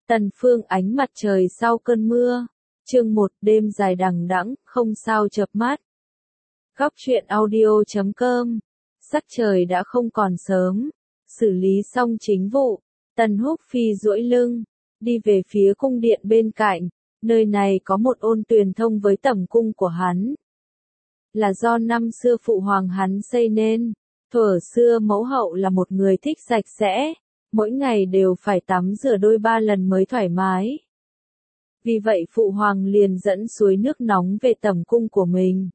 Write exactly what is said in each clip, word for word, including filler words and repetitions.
Tần Phương ánh mặt trời sau cơn mưa. Chương một đêm dài đằng đẵng, không sao chợp mắt. Góc truyện audio chấm com. Sắc trời đã không còn sớm. Xử lý xong chính vụ. Tần Húc Phi duỗi lưng, đi về phía cung điện bên cạnh. Nơi này có một ôn tuyền thông với tẩm cung của hắn. Là do năm xưa phụ hoàng hắn xây nên. Thuở xưa mẫu hậu là một người thích sạch sẽ. Mỗi ngày đều phải tắm rửa đôi ba lần mới thoải mái. Vì vậy phụ hoàng liền dẫn suối nước nóng về tẩm cung của mình.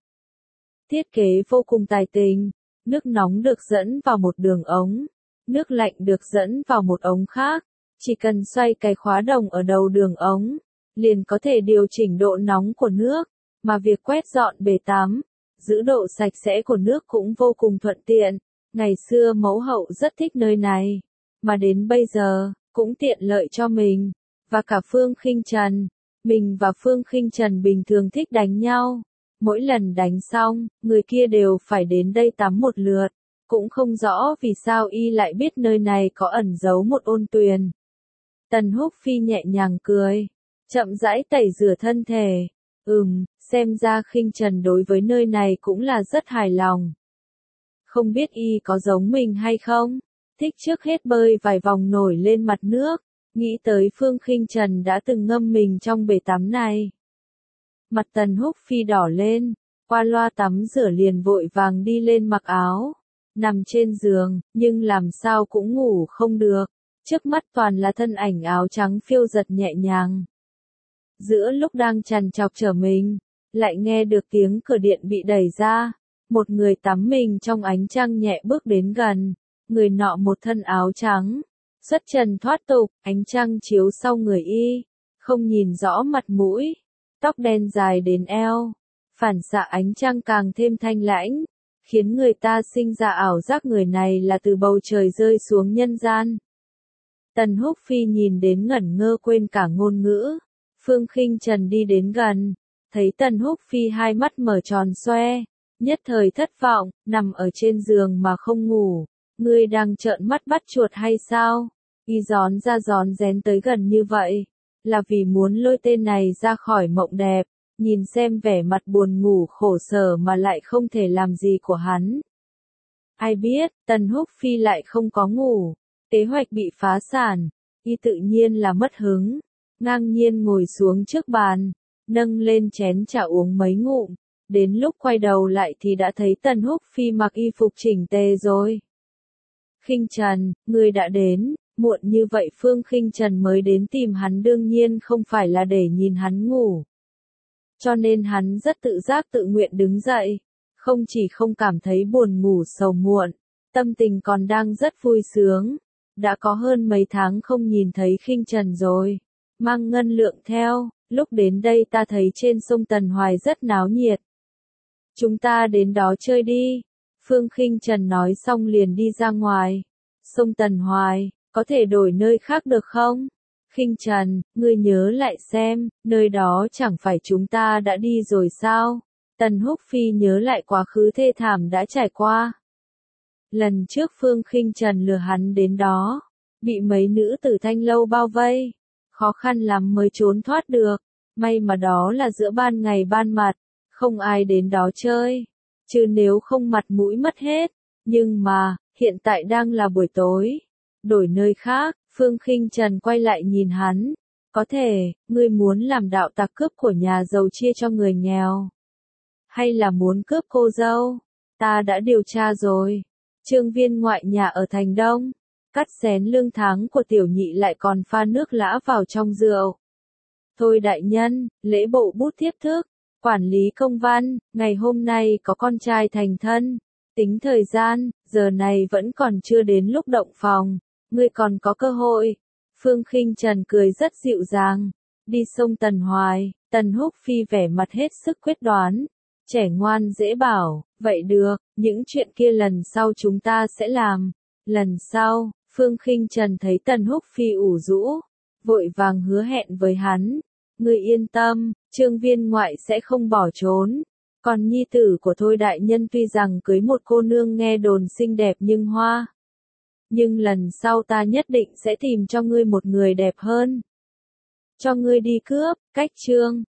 Thiết kế vô cùng tài tình, nước nóng được dẫn vào một đường ống, nước lạnh được dẫn vào một ống khác, chỉ cần xoay cái khóa đồng ở đầu đường ống, liền có thể điều chỉnh độ nóng của nước, mà việc quét dọn bể tắm, giữ độ sạch sẽ của nước cũng vô cùng thuận tiện. Ngày xưa mẫu hậu rất thích nơi này, mà đến bây giờ, cũng tiện lợi cho mình, và cả Phương Khinh Trần. Mình và Phương Khinh Trần bình thường thích đánh nhau. Mỗi lần đánh xong, người kia đều phải đến đây tắm một lượt. Cũng không rõ vì sao y lại biết nơi này có ẩn giấu một ôn tuyền. Tần Húc Phi nhẹ nhàng cười, chậm rãi tẩy rửa thân thể. Ừm, xem ra Khinh Trần đối với nơi này cũng là rất hài lòng. Không biết y có giống mình hay không? Thích trước hết bơi vài vòng nổi lên mặt nước. Nghĩ tới Phương Khinh Trần đã từng ngâm mình trong bể tắm này. Mặt Tần Húc Phi đỏ lên, qua loa tắm rửa liền vội vàng đi lên mặc áo. Nằm trên giường, nhưng làm sao cũng ngủ không được. Trước mắt toàn là thân ảnh áo trắng phiêu giật nhẹ nhàng. Giữa lúc đang trằn trọc trở mình, lại nghe được tiếng cửa điện bị đẩy ra. Một người tắm mình trong ánh trăng nhẹ bước đến gần. Người nọ một thân áo trắng. Xuất trần thoát tục, ánh trăng chiếu sau người y, không nhìn rõ mặt mũi, tóc đen dài đến eo, phản xạ ánh trăng càng thêm thanh lãnh, khiến người ta sinh ra ảo giác người này là từ bầu trời rơi xuống nhân gian. Tần Húc Phi nhìn đến ngẩn ngơ quên cả ngôn ngữ. Phương Khinh Trần đi đến gần, thấy Tần Húc Phi hai mắt mở tròn xoe, nhất thời thất vọng, nằm ở trên giường mà không ngủ. Ngươi đang trợn mắt bắt chuột hay sao? Y gión ra gión rén tới gần như vậy, là vì muốn lôi tên này ra khỏi mộng đẹp, nhìn xem vẻ mặt buồn ngủ khổ sở mà lại không thể làm gì của hắn. Ai biết, Tần Húc Phi lại không có ngủ, kế hoạch bị phá sản, y tự nhiên là mất hứng, ngang nhiên ngồi xuống trước bàn, nâng lên chén trà uống mấy ngụm, đến lúc quay đầu lại thì đã thấy Tần Húc Phi mặc y phục chỉnh tề rồi. Khinh Trần, ngươi đã đến, muộn như vậy Phương Khinh Trần mới đến tìm hắn đương nhiên không phải là để nhìn hắn ngủ. Cho nên hắn rất tự giác tự nguyện đứng dậy, không chỉ không cảm thấy buồn ngủ sầu muộn, tâm tình còn đang rất vui sướng. Đã có hơn mấy tháng không nhìn thấy Khinh Trần rồi, mang ngân lượng theo, lúc đến đây ta thấy trên sông Tần Hoài rất náo nhiệt. Chúng ta đến đó chơi đi. Phương Khinh Trần nói xong liền đi ra ngoài. Sông Tần Hoài, có thể đổi nơi khác được không? Khinh Trần, ngươi nhớ lại xem, nơi đó chẳng phải chúng ta đã đi rồi sao? Tần Húc Phi nhớ lại quá khứ thê thảm đã trải qua. Lần trước Phương Khinh Trần lừa hắn đến đó, bị mấy nữ tử Thanh Lâu bao vây, khó khăn lắm mới trốn thoát được. May mà đó là giữa ban ngày ban mặt, không ai đến đó chơi. Chứ nếu không mặt mũi mất hết. Nhưng mà, hiện tại đang là buổi tối. Đổi nơi khác, Phương Khinh Trần quay lại nhìn hắn. Có thể, ngươi muốn làm đạo tặc cướp của nhà giàu chia cho người nghèo. Hay là muốn cướp cô dâu? Ta đã điều tra rồi. Trương viên ngoại nhà ở thành Đông. Cắt xén lương tháng của tiểu nhị lại còn pha nước lã vào trong rượu. Thôi đại nhân, lễ bộ bút thiếp thức. Quản lý công văn, ngày hôm nay có con trai thành thân. Tính thời gian, giờ này vẫn còn chưa đến lúc động phòng. Ngươi còn có cơ hội. Phương Khinh Trần cười rất dịu dàng. Đi sông Tần Hoài, Tần Húc Phi vẻ mặt hết sức quyết đoán. Trẻ ngoan dễ bảo, vậy được, những chuyện kia lần sau chúng ta sẽ làm. Lần sau, Phương Khinh Trần thấy Tần Húc Phi ủ rũ, vội vàng hứa hẹn với hắn. Ngươi yên tâm, Trương viên ngoại sẽ không bỏ trốn. Còn nhi tử của Thôi đại nhân tuy rằng cưới một cô nương nghe đồn xinh đẹp nhưng hoa. Nhưng lần sau ta nhất định sẽ tìm cho ngươi một người đẹp hơn. cho ngươi đi cướp, cách chương.